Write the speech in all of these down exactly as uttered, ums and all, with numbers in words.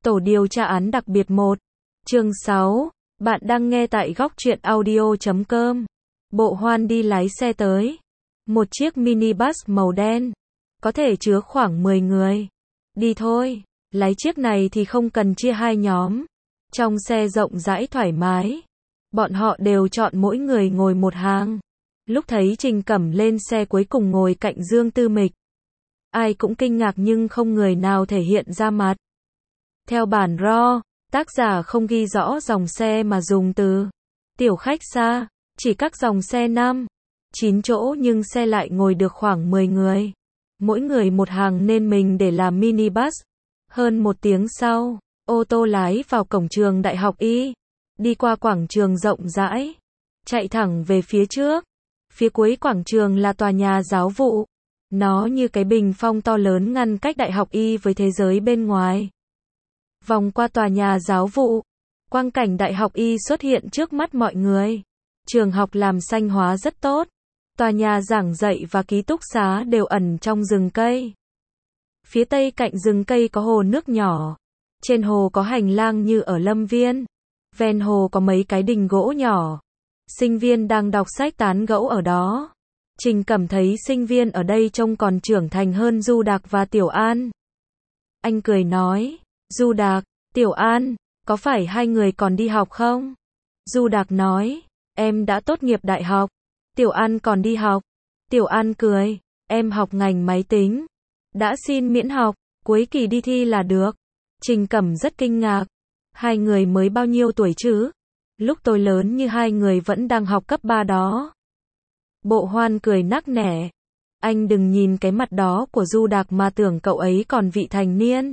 Tổ điều tra án đặc biệt một. Chương sáu. Bạn đang nghe tại góc truyện audio chấm com. Bộ Hoan đi lái xe tới. Một chiếc minibus màu đen. Có thể chứa khoảng mười người. Đi thôi. Lái chiếc này thì không cần chia hai nhóm. Trong xe rộng rãi thoải mái. Bọn họ đều chọn mỗi người ngồi một hàng. Lúc thấy Trình Cẩm lên xe cuối cùng ngồi cạnh Dương Tư Mịch. Ai cũng kinh ngạc nhưng không người nào thể hiện ra mặt. Theo bản ro, tác giả không ghi rõ dòng xe mà dùng từ tiểu khách xa, chỉ các dòng xe năm, chín chỗ nhưng xe lại ngồi được khoảng mười người. Mỗi người một hàng nên mình để làm minibus. Hơn một tiếng sau, ô tô lái vào cổng trường Đại học Y, đi qua quảng trường rộng rãi, chạy thẳng về phía trước. Phía cuối quảng trường là tòa nhà giáo vụ. Nó như cái bình phong to lớn ngăn cách Đại học Y với thế giới bên ngoài. Vòng qua tòa nhà giáo vụ, quang cảnh Đại học Y xuất hiện trước mắt mọi người. Trường học làm xanh hóa rất tốt. Tòa nhà giảng dạy và ký túc xá đều ẩn trong rừng cây. Phía tây cạnh rừng cây có hồ nước nhỏ. Trên hồ có hành lang như ở Lâm Viên. Ven hồ có mấy cái đình gỗ nhỏ. Sinh viên đang đọc sách tán gẫu ở đó. Trình Cẩm thấy sinh viên ở đây trông còn trưởng thành hơn Du Đạc và Tiểu An. Anh cười nói, Du Đạc, Tiểu An, có phải hai người còn đi học không? Du Đạc nói, em đã tốt nghiệp đại học. Tiểu An còn đi học. Tiểu An cười, em học ngành máy tính. Đã xin miễn học, cuối kỳ đi thi là được. Trình Cẩm rất kinh ngạc. Hai người mới bao nhiêu tuổi chứ? Lúc tôi lớn như hai người vẫn đang học cấp ba đó. Bộ Hoan cười nắc nẻ. Anh đừng nhìn cái mặt đó của Du Đạc mà tưởng cậu ấy còn vị thành niên.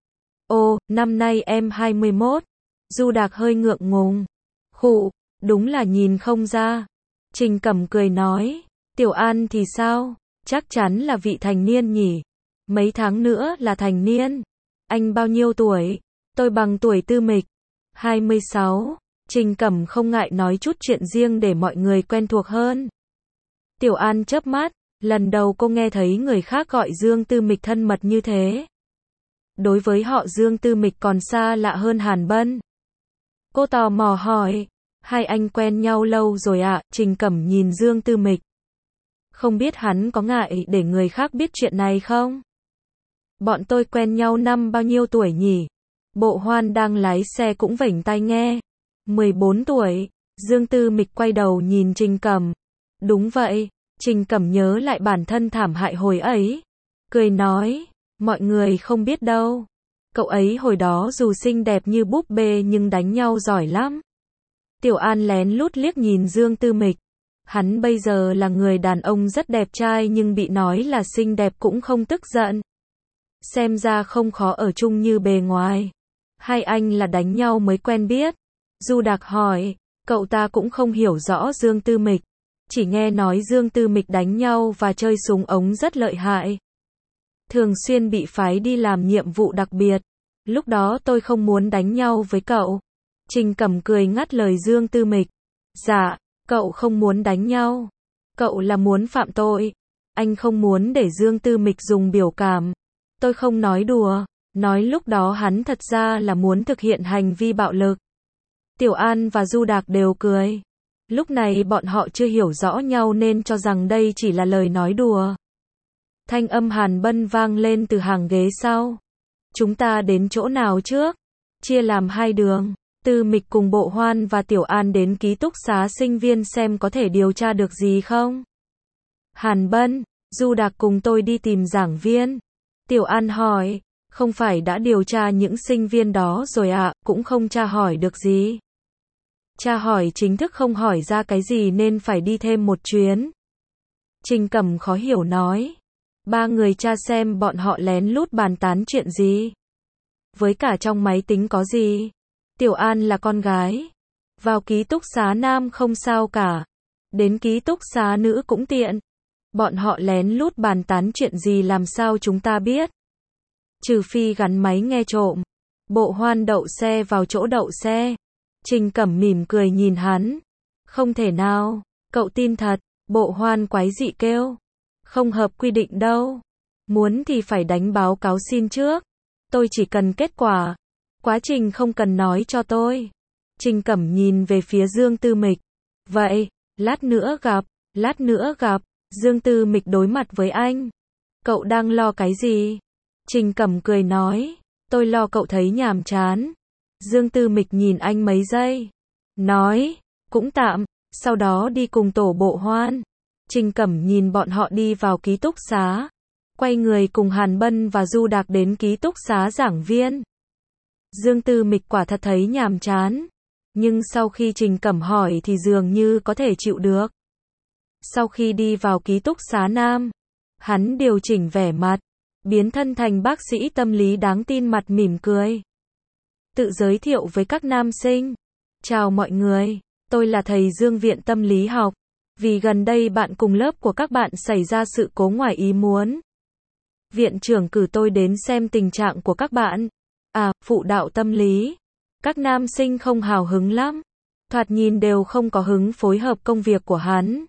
Ồ, năm nay em hai mươi mốt. Du Đạc hơi ngượng ngùng. Khụ, đúng là nhìn không ra. Trình Cẩm cười nói, Tiểu An thì sao? Chắc chắn là vị thành niên nhỉ. Mấy tháng nữa là thành niên. Anh bao nhiêu tuổi? Tôi bằng tuổi Tư Mịch. hai mươi sáu. Trình Cẩm không ngại nói chút chuyện riêng để mọi người quen thuộc hơn. Tiểu An chớp mắt, lần đầu cô nghe thấy người khác gọi Dương Tư Mịch thân mật như thế. Đối với họ Dương Tư Mịch còn xa lạ hơn Hàn Bân. Cô tò mò hỏi, hai anh quen nhau lâu rồi ạ? À? Trình Cẩm nhìn Dương Tư Mịch. Không biết hắn có ngại để người khác biết chuyện này không? Bọn tôi quen nhau năm bao nhiêu tuổi nhỉ? Bộ Hoan đang lái xe cũng vểnh tai nghe. mười bốn tuổi. Dương Tư Mịch quay đầu nhìn Trình Cẩm. Đúng vậy. Trình Cẩm nhớ lại bản thân thảm hại hồi ấy. Cười nói, mọi người không biết đâu. Cậu ấy hồi đó dù xinh đẹp như búp bê nhưng đánh nhau giỏi lắm. Tiểu An lén lút liếc nhìn Dương Tư Mịch. Hắn bây giờ là người đàn ông rất đẹp trai nhưng bị nói là xinh đẹp cũng không tức giận. Xem ra không khó ở chung như bề ngoài. Hai anh là đánh nhau mới quen biết. Du Đạc hỏi, cậu ta cũng không hiểu rõ Dương Tư Mịch. Chỉ nghe nói Dương Tư Mịch đánh nhau và chơi súng ống rất lợi hại. Thường xuyên bị phái đi làm nhiệm vụ đặc biệt. Lúc đó tôi không muốn đánh nhau với cậu. Trình Cẩm cười ngắt lời Dương Tư Mịch. Dạ, cậu không muốn đánh nhau. Cậu là muốn phạm tội. Anh không muốn để Dương Tư Mịch dùng biểu cảm. Tôi không nói đùa. Nói lúc đó hắn thật ra là muốn thực hiện hành vi bạo lực. Tiểu An và Du Đạc đều cười. Lúc này bọn họ chưa hiểu rõ nhau nên cho rằng đây chỉ là lời nói đùa. Thanh âm Hàn Bân vang lên từ hàng ghế sau. Chúng ta đến chỗ nào trước? Chia làm hai đường. Tư Mịch cùng Bộ Hoan và Tiểu An đến ký túc xá sinh viên xem có thể điều tra được gì không? Hàn Bân, Du Đạc cùng tôi đi tìm giảng viên. Tiểu An hỏi, không phải đã điều tra những sinh viên đó rồi ạ, à, cũng không tra hỏi được gì. Tra hỏi chính thức không hỏi ra cái gì nên phải đi thêm một chuyến. Trình Cẩm khó hiểu nói. Ba người tra xem bọn họ lén lút bàn tán chuyện gì. Với cả trong máy tính có gì. Tiểu An là con gái. Vào ký túc xá nam không sao cả. Đến ký túc xá nữ cũng tiện. Bọn họ lén lút bàn tán chuyện gì làm sao chúng ta biết. Trừ phi gắn máy nghe trộm. Bộ Hoan đậu xe vào chỗ đậu xe. Trình Cẩm mỉm cười nhìn hắn. Không thể nào, cậu tin thật. Bộ Hoan quái dị kêu. Không hợp quy định đâu. Muốn thì phải đánh báo cáo xin trước. Tôi chỉ cần kết quả. Quá trình không cần nói cho tôi. Trình Cẩm nhìn về phía Dương Tư Mịch. Vậy, lát nữa gặp, lát nữa gặp. Dương Tư Mịch đối mặt với anh. Cậu đang lo cái gì? Trình Cẩm cười nói. Tôi lo cậu thấy nhàm chán. Dương Tư Mịch nhìn anh mấy giây. Nói, cũng tạm, sau đó đi cùng tổ Bộ Hoan. Trình Cẩm nhìn bọn họ đi vào ký túc xá. Quay người cùng Hàn Bân và Du Đạc đến ký túc xá giảng viên. Dương Tư Mịch quả thật thấy nhàm chán. Nhưng sau khi Trình Cẩm hỏi thì dường như có thể chịu được. Sau khi đi vào ký túc xá nam, hắn điều chỉnh vẻ mặt, biến thân thành bác sĩ tâm lý đáng tin, mặt mỉm cười. Tự giới thiệu với các nam sinh. Chào mọi người, tôi là thầy Dương viện tâm lý học. Vì gần đây bạn cùng lớp của các bạn xảy ra sự cố ngoài ý muốn. Viện trưởng cử tôi đến xem tình trạng của các bạn. À, phụ đạo tâm lý. Các nam sinh không hào hứng lắm. Thoạt nhìn đều không có hứng phối hợp công việc của hắn.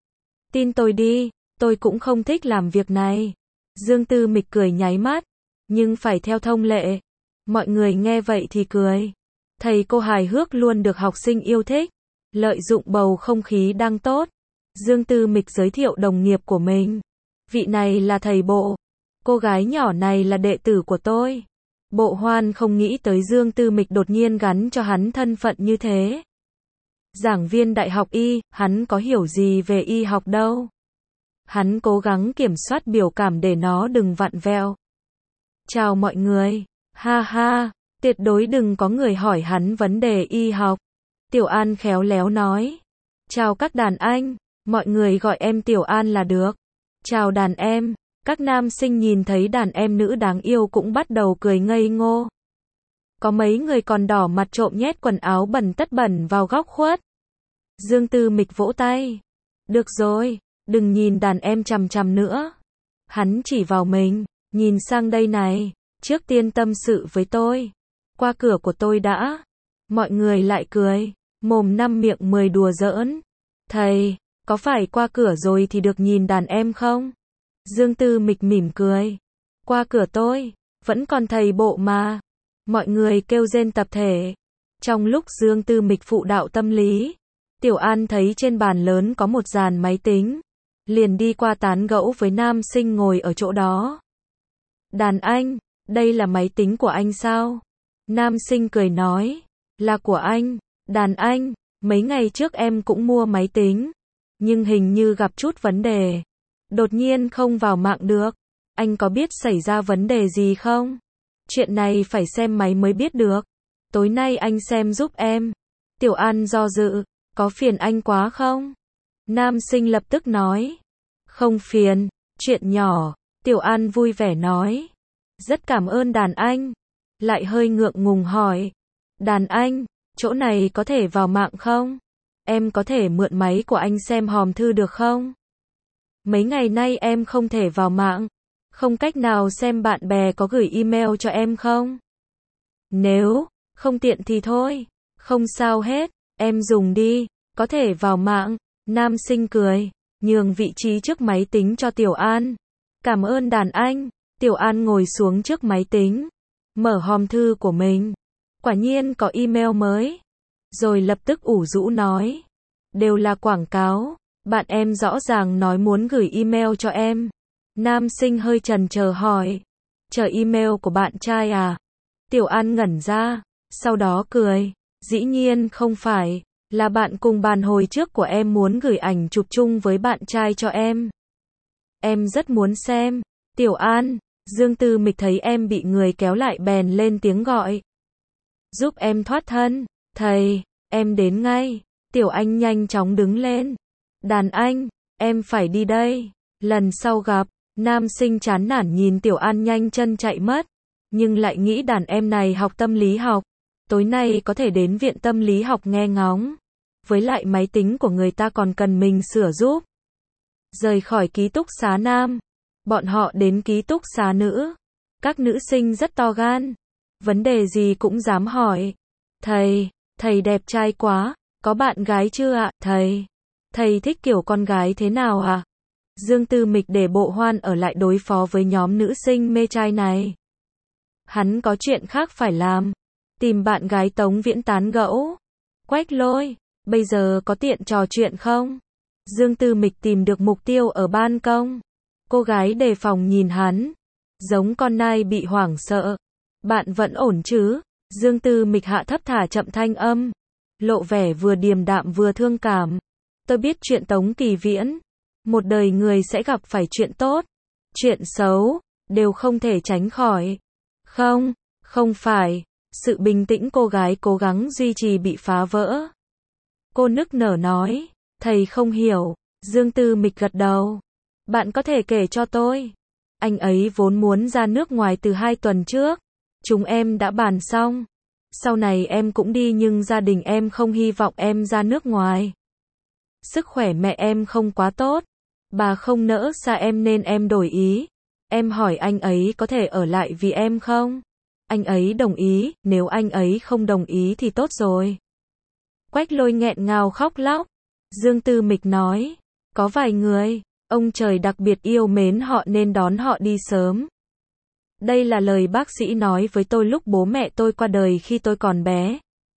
Tin tôi đi, tôi cũng không thích làm việc này. Dương Tư Mịch cười nháy mắt. Nhưng phải theo thông lệ. Mọi người nghe vậy thì cười. Thầy cô hài hước luôn được học sinh yêu thích. Lợi dụng bầu không khí đang tốt. Dương Tư Mịch giới thiệu đồng nghiệp của mình. Vị này là thầy Bộ. Cô gái nhỏ này là đệ tử của tôi. Bộ Hoan không nghĩ tới Dương Tư Mịch đột nhiên gắn cho hắn thân phận như thế. Giảng viên đại học y, hắn có hiểu gì về y học đâu. Hắn cố gắng kiểm soát biểu cảm để nó đừng vặn vẹo. Chào mọi người. Ha ha, tuyệt đối đừng có người hỏi hắn vấn đề y học. Tiểu An khéo léo nói. Chào các đàn anh, mọi người gọi em Tiểu An là được. Chào đàn em. Các nam sinh nhìn thấy đàn em nữ đáng yêu cũng bắt đầu cười ngây ngô. Có mấy người còn đỏ mặt trộm nhét quần áo bẩn tất bẩn vào góc khuất. Dương Tư Mịch vỗ tay. Được rồi, đừng nhìn đàn em chằm chằm nữa. Hắn chỉ vào mình, nhìn sang đây này, trước tiên tâm sự với tôi. Qua cửa của tôi đã. Mọi người lại cười, mồm năm miệng mười đùa giỡn. Thầy, có phải qua cửa rồi thì được nhìn đàn em không? Dương Tư Mịch mỉm cười. Qua cửa tôi, vẫn còn thầy Bộ mà. Mọi người kêu rên tập thể. Trong lúc Dương Tư Mịch phụ đạo tâm lý, Tiểu An thấy trên bàn lớn có một dàn máy tính. Liền đi qua tán gẫu với nam sinh ngồi ở chỗ đó. Đàn anh, đây là máy tính của anh sao? Nam sinh cười nói. Là của anh. Đàn anh, mấy ngày trước em cũng mua máy tính. Nhưng hình như gặp chút vấn đề. Đột nhiên không vào mạng được. Anh có biết xảy ra vấn đề gì không? Chuyện này phải xem máy mới biết được. Tối nay anh xem giúp em. Tiểu An do dự. Có phiền anh quá không? Nam sinh lập tức nói. Không phiền, chuyện nhỏ. Tiểu An vui vẻ nói. Rất cảm ơn đàn anh. Lại hơi ngượng ngùng hỏi. Đàn anh, chỗ này có thể vào mạng không? Em có thể mượn máy của anh xem hòm thư được không? Mấy ngày nay em không thể vào mạng. Không cách nào xem bạn bè có gửi email cho em không? Nếu không tiện thì thôi. Không sao hết, em dùng đi, có thể vào mạng. Nam sinh cười, nhường vị trí trước máy tính cho Tiểu An. Cảm ơn đàn anh. Tiểu An ngồi xuống trước máy tính, mở hòm thư của mình. Quả nhiên có email mới. Rồi lập tức ủ rũ nói. Đều là quảng cáo. Bạn em rõ ràng nói muốn gửi email cho em. Nam sinh hơi chần chờ hỏi. Chờ email của bạn trai à? Tiểu An ngẩn ra, sau đó cười. Dĩ nhiên không phải, là bạn cùng bàn hồi trước của em muốn gửi ảnh chụp chung với bạn trai cho em. Em rất muốn xem. Tiểu An, Dương Tư Mịch thấy em bị người kéo lại bèn lên tiếng gọi. Giúp em thoát thân. Thầy, em đến ngay. Tiểu Anh nhanh chóng đứng lên. Đàn anh, em phải đi đây. Lần sau gặp. Nam sinh chán nản nhìn Tiểu An nhanh chân chạy mất. Nhưng lại nghĩ đàn em này học tâm lý học. Tối nay có thể đến viện tâm lý học nghe ngóng. Với lại máy tính của người ta còn cần mình sửa giúp. Rời khỏi ký túc xá nam. Bọn họ đến ký túc xá nữ. Các nữ sinh rất to gan. Vấn đề gì cũng dám hỏi. Thầy, thầy đẹp trai quá. Có bạn gái chưa ạ? Thầy, thầy thích kiểu con gái thế nào ạ? Dương Tư Mịch để Bộ Hoan ở lại đối phó với nhóm nữ sinh mê trai này. Hắn có chuyện khác phải làm. Tìm bạn gái Tống Viễn tán gẫu. Quách Lôi, bây giờ có tiện trò chuyện không? Dương Tư Mịch tìm được mục tiêu ở ban công. Cô gái đề phòng nhìn hắn, giống con nai bị hoảng sợ. Bạn vẫn ổn chứ? Dương Tư Mịch hạ thấp thả chậm thanh âm, lộ vẻ vừa điềm đạm vừa thương cảm. Tôi biết chuyện Tống Kỳ Viễn, một đời người sẽ gặp phải chuyện tốt, chuyện xấu, đều không thể tránh khỏi. Không, không phải. Sự bình tĩnh cô gái cố gắng duy trì bị phá vỡ. Cô nức nở nói, thầy không hiểu. Dương Tư Mịch gật đầu. Bạn có thể kể cho tôi. Anh ấy vốn muốn ra nước ngoài từ hai tuần trước. Chúng em đã bàn xong. Sau này em cũng đi nhưng gia đình em không hy vọng em ra nước ngoài. Sức khỏe mẹ em không quá tốt. Bà không nỡ xa em nên em đổi ý. Em hỏi anh ấy có thể ở lại vì em không? Anh ấy đồng ý, nếu anh ấy không đồng ý thì tốt rồi. Quách Lôi nghẹn ngào khóc lóc. Dương Tư Mịch nói, có vài người, ông trời đặc biệt yêu mến họ nên đón họ đi sớm. Đây là lời bác sĩ nói với tôi lúc bố mẹ tôi qua đời khi tôi còn bé.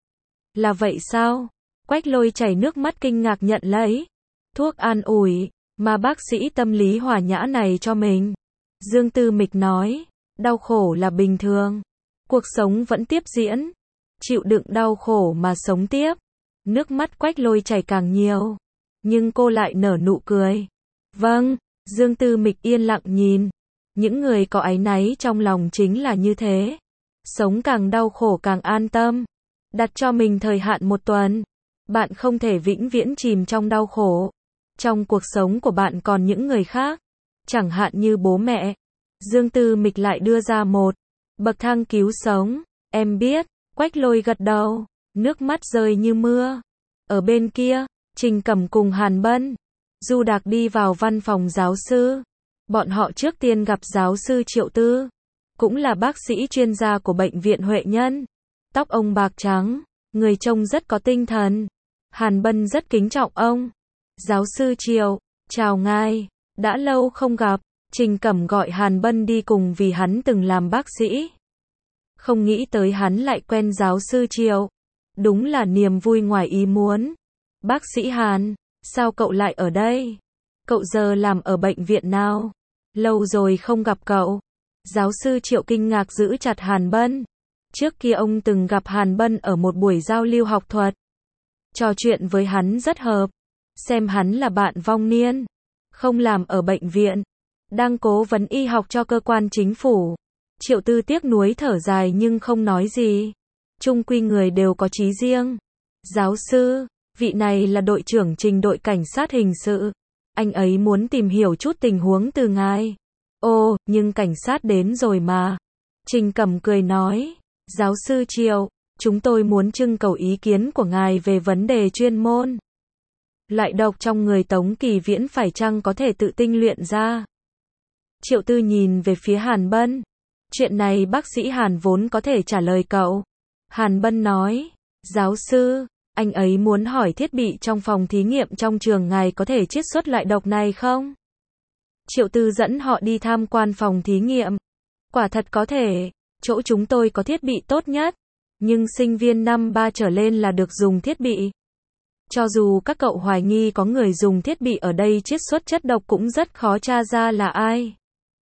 Là vậy sao? Quách Lôi chảy nước mắt kinh ngạc nhận lấy thuốc an ủi mà bác sĩ tâm lý hòa nhã này cho mình. Dương Tư Mịch nói, đau khổ là bình thường. Cuộc sống vẫn tiếp diễn. Chịu đựng đau khổ mà sống tiếp. Nước mắt Quách Lôi chảy càng nhiều. Nhưng cô lại nở nụ cười. Vâng, Dương Tư Mịch yên lặng nhìn. Những người có áy náy trong lòng chính là như thế. Sống càng đau khổ càng an tâm. Đặt cho mình thời hạn một tuần. Bạn không thể vĩnh viễn chìm trong đau khổ. Trong cuộc sống của bạn còn những người khác. Chẳng hạn như bố mẹ. Dương Tư Mịch lại đưa ra một bậc thang cứu sống. Em biết. Quách Lôi gật đầu. Nước mắt rơi như mưa. Ở bên kia, Trình Cẩm cùng Hàn Bân, Du Đạc đi vào văn phòng giáo sư. Bọn họ trước tiên gặp giáo sư Triệu Tư, cũng là bác sĩ chuyên gia của bệnh viện Huệ Nhân. Tóc ông bạc trắng, người trông rất có tinh thần. Hàn Bân rất kính trọng ông. Giáo sư Triệu, chào ngài, đã lâu không gặp. Trình Cẩm gọi Hàn Bân đi cùng vì hắn từng làm bác sĩ. Không nghĩ tới hắn lại quen giáo sư Triệu. Đúng là niềm vui ngoài ý muốn. Bác sĩ Hàn, sao cậu lại ở đây? Cậu giờ làm ở bệnh viện nào? Lâu rồi không gặp cậu. Giáo sư Triệu kinh ngạc giữ chặt Hàn Bân. Trước kia ông từng gặp Hàn Bân ở một buổi giao lưu học thuật. Trò chuyện với hắn rất hợp. Xem hắn là bạn vong niên. Không làm ở bệnh viện. Đang cố vấn y học cho cơ quan chính phủ. Triệu Tư tiếc nuối thở dài nhưng không nói gì. Chung quy người đều có chí riêng. Giáo sư, vị này là đội trưởng Trình đội cảnh sát hình sự. Anh ấy muốn tìm hiểu chút tình huống từ ngài. Ồ, nhưng cảnh sát đến rồi mà. Trình Cẩm cười nói. Giáo sư Triệu, chúng tôi muốn trưng cầu ý kiến của ngài về vấn đề chuyên môn. Loại độc trong người Tống Kỳ Viễn phải chăng có thể tự tinh luyện ra? Triệu Tư nhìn về phía Hàn Bân. Chuyện này bác sĩ Hàn vốn có thể trả lời cậu. Hàn Bân nói, giáo sư, anh ấy muốn hỏi thiết bị trong phòng thí nghiệm trong trường ngài có thể chiết xuất loại độc này không? Triệu Tư dẫn họ đi tham quan phòng thí nghiệm. Quả thật có thể, chỗ chúng tôi có thiết bị tốt nhất, nhưng sinh viên năm ba trở lên là được dùng thiết bị. Cho dù các cậu hoài nghi có người dùng thiết bị ở đây chiết xuất chất độc cũng rất khó tra ra là ai.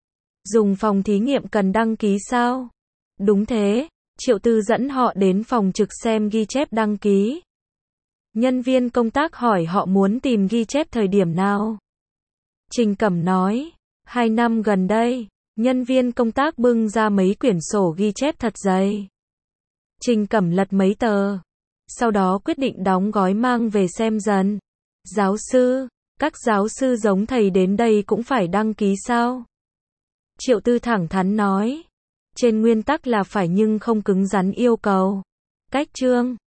Dùng phòng thí nghiệm cần đăng ký sao? Đúng thế. Triệu Tư dẫn họ đến phòng trực xem ghi chép đăng ký. Nhân viên công tác hỏi họ muốn tìm ghi chép thời điểm nào. Trình Cẩm nói, hai năm gần đây. Nhân viên công tác bưng ra mấy quyển sổ ghi chép thật dày. Trình Cẩm lật mấy tờ. Sau đó quyết định đóng gói mang về xem dần. Giáo sư, các giáo sư giống thầy đến đây cũng phải đăng ký sao? Triệu Tư thẳng thắn nói. Trên nguyên tắc là phải nhưng không cứng rắn yêu cầu. Cách chương